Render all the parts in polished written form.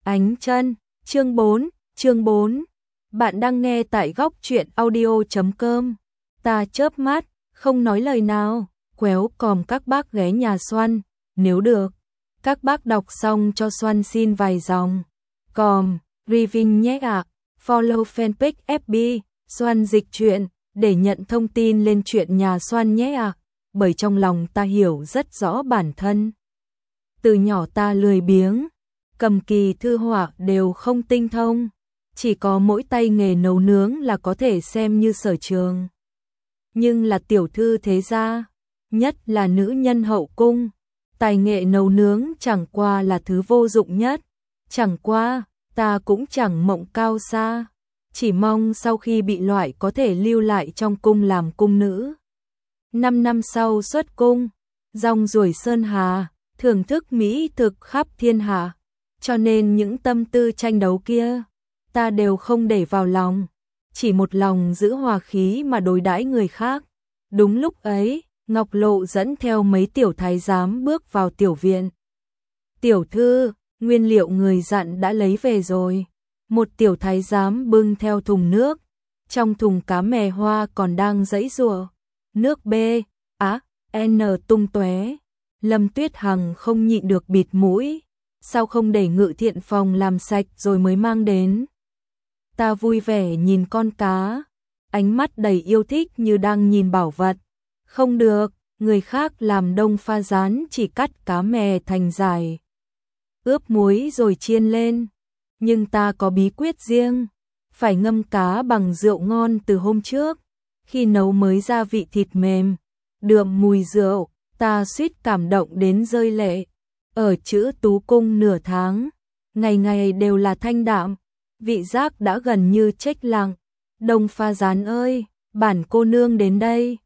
Ánh chân, chương 4. Bạn đang nghe tại góc truyện audio.com. Ta chớp mắt, không nói lời nào, quéo còm các bác ghé nhà Xoan, nếu được. Các bác đọc xong cho Xoan xin vài dòng. Còm, review nhé ạ. Follow fanpage FB, Xoan dịch truyện, để nhận thông tin lên chuyện nhà Xoan nhé ạ. Bởi trong lòng ta hiểu rất rõ bản thân. Từ nhỏ ta lười biếng, cầm kỳ thư họa đều không tinh thông, chỉ có mỗi tay nghề nấu nướng là có thể xem như sở trường. Nhưng là tiểu thư thế gia, nhất là nữ nhân hậu cung, tài nghệ nấu nướng chẳng qua là thứ vô dụng nhất. Chẳng qua, ta cũng chẳng mộng cao xa, chỉ mong sau khi bị loại có thể lưu lại trong cung làm cung nữ. 5 năm sau xuất cung, rong ruổi sơn hà, thưởng thức mỹ thực khắp thiên hạ, cho nên những tâm tư tranh đấu kia, ta đều không để vào lòng, chỉ một lòng giữ hòa khí mà đối đãi người khác. Đúng lúc ấy, Ngọc Lộ dẫn theo mấy tiểu thái giám bước vào tiểu viện. Tiểu thư, nguyên liệu người dặn đã lấy về rồi. Một tiểu thái giám bưng theo thùng nước, trong thùng cá mè hoa còn đang giãy giụa, nước B, N tung tóe. Lâm Tuyết Hằng không nhịn được bịt mũi, sao không để Ngự Thiện Phòng làm sạch rồi mới mang đến. Ta vui vẻ nhìn con cá, ánh mắt đầy yêu thích như đang nhìn bảo vật. Không được, người khác làm đông pha rán chỉ cắt cá mè thành dài, ướp muối rồi chiên lên. Nhưng ta có bí quyết riêng, phải ngâm cá bằng rượu ngon từ hôm trước, khi nấu mới ra vị thịt mềm, đượm mùi rượu. Ta suýt cảm động đến rơi lệ. Ở Chữ Tú Cung nửa tháng, ngày ngày đều là thanh đạm, vị giác đã gần như chết lặng. Đông pha rán ơi, bản cô nương đến đây.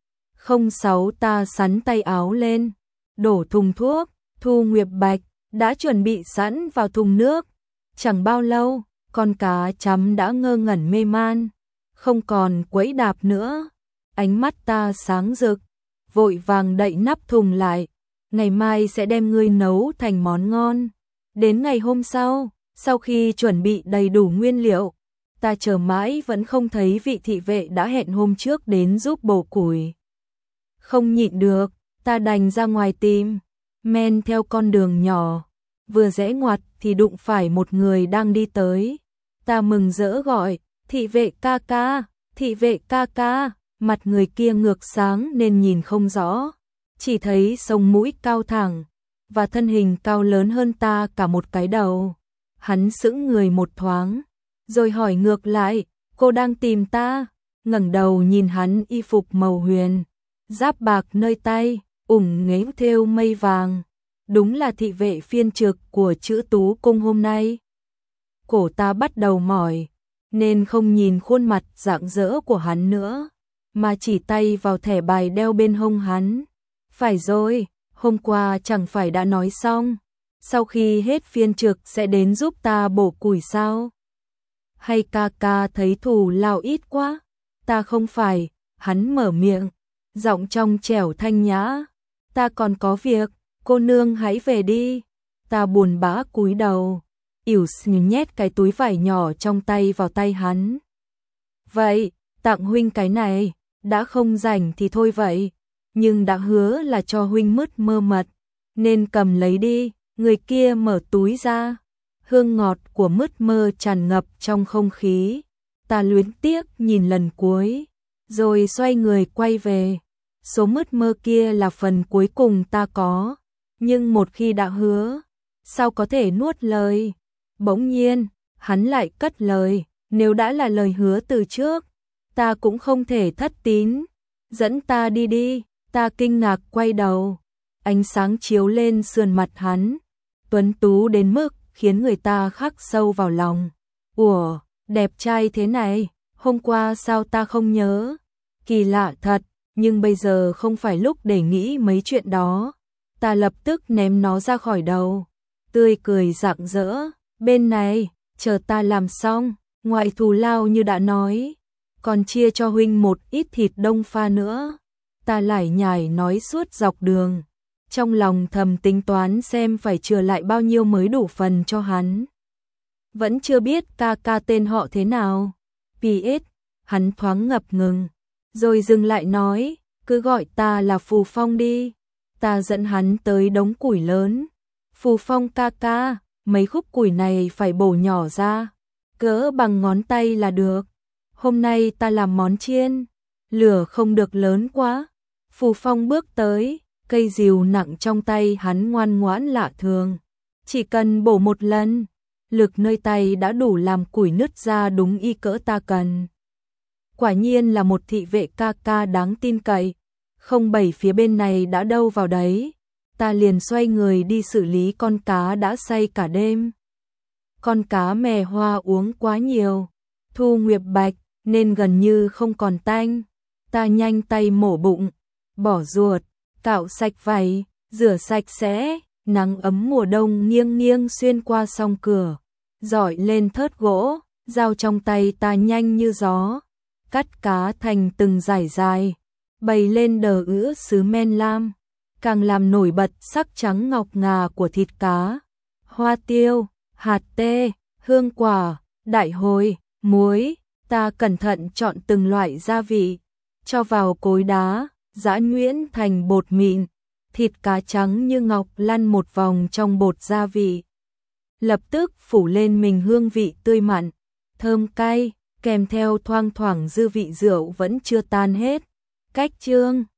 06 ta sắn tay áo lên, đổ thùng thuốc, Thu Nguyệt Bạch đã chuẩn bị sẵn vào thùng nước. Chẳng bao lâu, con cá chấm đã ngơ ngẩn mê man, không còn quẫy đạp nữa. Ánh mắt ta sáng rực, vội vàng đậy nắp thùng lại, ngày mai sẽ đem ngươi nấu thành món ngon. Đến ngày hôm sau, sau khi chuẩn bị đầy đủ nguyên liệu, ta chờ mãi vẫn không thấy vị thị vệ đã hẹn hôm trước đến giúp bổ củi. Không nhịn được, ta đành ra ngoài tìm, men theo con đường nhỏ, vừa rẽ ngoặt thì đụng phải một người đang đi tới. Ta mừng rỡ gọi, thị vệ ca ca, thị vệ ca ca. Mặt người kia ngược sáng nên nhìn không rõ, chỉ thấy sống mũi cao thẳng và thân hình cao lớn hơn ta cả một cái đầu. Hắn sững người một thoáng, rồi hỏi ngược lại, cô đang tìm ta? Ngẩng đầu nhìn hắn y phục màu huyền, giáp bạc nơi tay, nghếch thêu mây vàng, đúng là thị vệ phiên trực của Chữ Tú Cung hôm nay. Cổ ta bắt đầu mỏi, nên không nhìn khuôn mặt rạng rỡ của hắn nữa, mà chỉ tay vào thẻ bài đeo bên hông hắn. Phải rồi, hôm qua chẳng phải đã nói xong, sau khi hết phiên trực sẽ đến giúp ta bổ củi sao? Hay ca ca thấy thù lao ít quá? Ta không phải, hắn mở miệng, giọng trong trẻo thanh nhã. Ta còn có việc, cô nương hãy về đi. Ta buồn bã cúi đầu, ỉu xìu nhét cái túi vải nhỏ trong tay vào tay hắn. Vậy, tặng huynh cái này. Đã không rảnh thì thôi vậy, nhưng đã hứa là cho huynh mứt mơ mật, nên cầm lấy đi. Người kia mở túi ra, hương ngọt của mứt mơ tràn ngập trong không khí. Ta luyến tiếc nhìn lần cuối, rồi xoay người quay về. Số mứt mơ kia là phần cuối cùng ta có, nhưng một khi đã hứa, sao có thể nuốt lời? Bỗng nhiên, hắn lại cất lời, nếu đã là lời hứa từ trước, ta cũng không thể thất tín. Dẫn ta đi đi. Ta kinh ngạc quay đầu, ánh sáng chiếu lên sườn mặt hắn, tuấn tú đến mức khiến người ta khắc sâu vào lòng. Ủa, đẹp trai thế này, hôm qua sao ta không nhớ? Kỳ lạ thật, nhưng bây giờ không phải lúc để nghĩ mấy chuyện đó. Ta lập tức ném nó ra khỏi đầu, tươi cười rạng rỡ, bên này, chờ ta làm xong, ngoại thù lao như đã nói, còn chia cho huynh một ít thịt đông pha nữa. Ta lải nhải nói suốt dọc đường, trong lòng thầm tính toán xem phải chừa lại bao nhiêu mới đủ phần cho hắn. Vẫn chưa biết ca ca tên họ thế nào. PS, hắn thoáng ngập ngừng, rồi dừng lại nói, cứ gọi ta là Phù Phong đi. Ta dẫn hắn tới đống củi lớn. Phù Phong ca ca, mấy khúc củi này phải bổ nhỏ ra, cỡ bằng ngón tay là được. Hôm nay ta làm món chiên, lửa không được lớn quá. Phù Phong bước tới, cây rìu nặng trong tay hắn ngoan ngoãn lạ thường. Chỉ cần bổ một lần, lực nơi tay đã đủ làm củi nứt ra đúng y cỡ ta cần. Quả nhiên là một thị vệ ca ca đáng tin cậy. Không bày phía bên này đã đâu vào đấy. Ta liền xoay người đi xử lý con cá đã say cả đêm. Con cá mè hoa uống quá nhiều, thu nguyệt bạch nên gần như không còn tanh. Ta nhanh tay mổ bụng, bỏ ruột, cạo sạch vảy, rửa sạch sẽ. Nắng ấm mùa đông nghiêng nghiêng xuyên qua song cửa, dọi lên thớt gỗ, dao trong tay ta nhanh như gió, cắt cá thành từng dải dài, bày lên đờ ứa sứ men lam, càng làm nổi bật sắc trắng ngọc ngà của thịt cá. Hoa tiêu, hạt tê, hương quả, đại hồi, muối, ta cẩn thận chọn từng loại gia vị, cho vào cối đá, giã nhuyễn thành bột mịn. Thịt cá trắng như ngọc lăn một vòng trong bột gia vị, lập tức phủ lên mình hương vị tươi mặn, thơm cay, kèm theo thoang thoảng dư vị rượu vẫn chưa tan hết. Cách chương